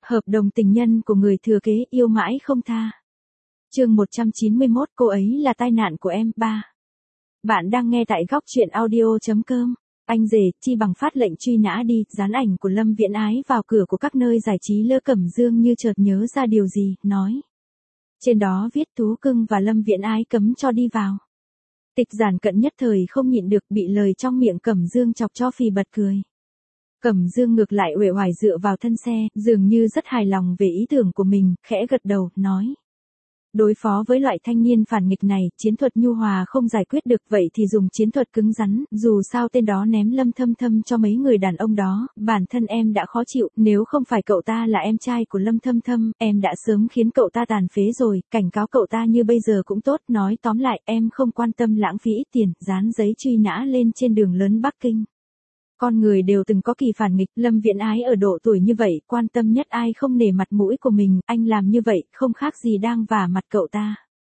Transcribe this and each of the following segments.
Hợp đồng tình nhân của người thừa kế yêu mãi không tha. Chương 191, cô ấy là tai nạn của em. 3. Bạn đang nghe tại góc truyện audio.com. Anh rể, chi bằng phát lệnh truy nã đi, dán ảnh của Lâm Viễn Ái vào cửa của các nơi giải trí. Lỡ Cẩm Dương như chợt nhớ ra điều gì, nói. Trên đó viết Tú Cưng và Lâm Viễn Ái cấm cho đi vào. Tịch Giản Cận nhất thời không nhịn được, bị lời trong miệng Cẩm Dương chọc cho phì bật cười. Cẩm Dương ngược lại uể oải dựa vào thân xe, dường như rất hài lòng về ý tưởng của mình, khẽ gật đầu, nói. Đối phó với loại thanh niên phản nghịch này, chiến thuật nhu hòa không giải quyết được, vậy thì dùng chiến thuật cứng rắn, dù sao tên đó ném Lâm Thâm Thâm cho mấy người đàn ông đó, bản thân em đã khó chịu, nếu không phải cậu ta là em trai của Lâm Thâm Thâm, em đã sớm khiến cậu ta tàn phế rồi, cảnh cáo cậu ta như bây giờ cũng tốt, nói tóm lại, em không quan tâm lãng phí ít tiền, dán giấy truy nã lên trên đường lớn Bắc Kinh. Con người đều từng có kỳ phản nghịch, Lâm Viễn Ái ở độ tuổi như vậy, quan tâm nhất ai không nể mặt mũi của mình, anh làm như vậy, không khác gì đang vả mặt cậu ta.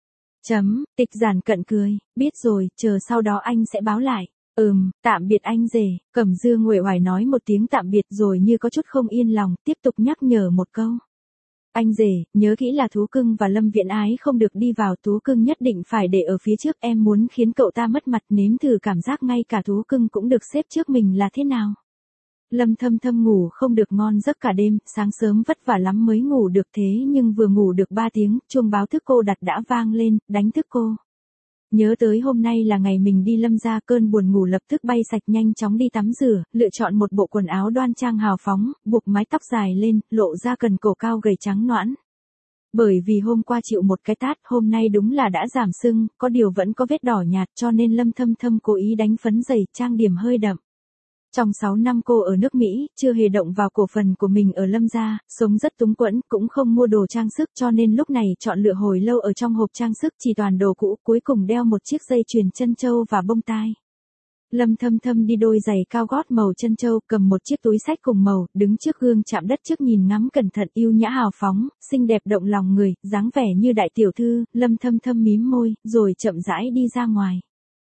Tịch Giản Cận cười, biết rồi, chờ sau đó anh sẽ báo lại. Tạm biệt anh rể. Cẩm Dương uể oải nói một tiếng tạm biệt rồi như có chút không yên lòng, tiếp tục nhắc nhở một câu. Anh rể, nhớ kỹ là Tú Cưng và Lâm Viễn Ái không được đi vào, Tú Cưng nhất định phải để ở phía trước, em muốn khiến cậu ta mất mặt, nếm thử cảm giác ngay cả Tú Cưng cũng được xếp trước mình là thế nào. Lâm Thâm Thâm ngủ không được ngon giấc cả đêm, sáng sớm vất vả lắm mới ngủ được, thế nhưng vừa ngủ được 3 tiếng, chuông báo thức cô đặt đã vang lên, đánh thức cô. Nhớ tới hôm nay là ngày mình đi Lâm gia, cơn buồn ngủ lập tức bay sạch, nhanh chóng đi tắm rửa, lựa chọn một bộ quần áo đoan trang hào phóng, buộc mái tóc dài lên, lộ ra cần cổ cao gầy trắng nõn. Bởi vì hôm qua chịu một cái tát, hôm nay đúng là đã giảm sưng, có điều vẫn có vết đỏ nhạt, cho nên Lâm Thâm Thâm cố ý đánh phấn dày, trang điểm hơi đậm. Trong 6 năm cô ở nước Mỹ, chưa hề động vào cổ phần của mình ở Lâm gia, sống rất túng quẫn, cũng không mua đồ trang sức, cho nên lúc này chọn lựa hồi lâu ở trong hộp trang sức chỉ toàn đồ cũ, cuối cùng đeo một chiếc dây chuyền chân châu và bông tai. Lâm Thâm Thâm đi đôi giày cao gót màu chân châu, cầm một chiếc túi xách cùng màu, đứng trước gương chạm đất trước nhìn ngắm cẩn thận, yêu nhã hào phóng, xinh đẹp động lòng người, dáng vẻ như đại tiểu thư. Lâm Thâm Thâm mím môi, rồi chậm rãi đi ra ngoài.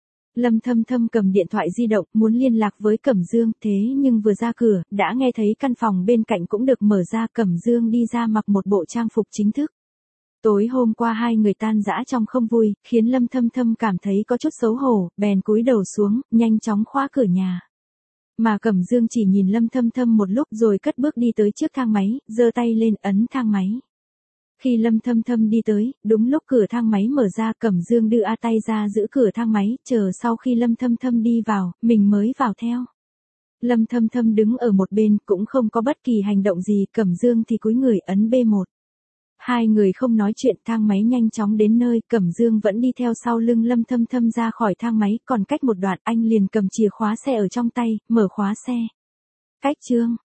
Lâm Thâm Thâm cầm điện thoại di động, muốn liên lạc với Cẩm Dương, thế nhưng vừa ra cửa, đã nghe thấy căn phòng bên cạnh cũng được mở ra, Cẩm Dương đi ra mặc một bộ trang phục chính thức. Tối hôm qua hai người tan rã trong không vui, khiến Lâm Thâm Thâm cảm thấy có chút xấu hổ, bèn cúi đầu xuống, nhanh chóng khóa cửa nhà. Mà Cẩm Dương chỉ nhìn Lâm Thâm Thâm một lúc rồi cất bước đi tới trước thang máy, giơ tay lên ấn thang máy. Khi Lâm Thâm Thâm đi tới, đúng lúc cửa thang máy mở ra, Cẩm Dương đưa tay ra giữ cửa thang máy, chờ sau khi Lâm Thâm Thâm đi vào, mình mới vào theo. Lâm Thâm Thâm đứng ở một bên, cũng không có bất kỳ hành động gì, Cẩm Dương thì cúi người ấn B1. Hai người không nói chuyện, thang máy nhanh chóng đến nơi, Cẩm Dương vẫn đi theo sau lưng Lâm Thâm Thâm ra khỏi thang máy, còn cách một đoạn anh liền cầm chìa khóa xe ở trong tay, mở khóa xe. Cách chương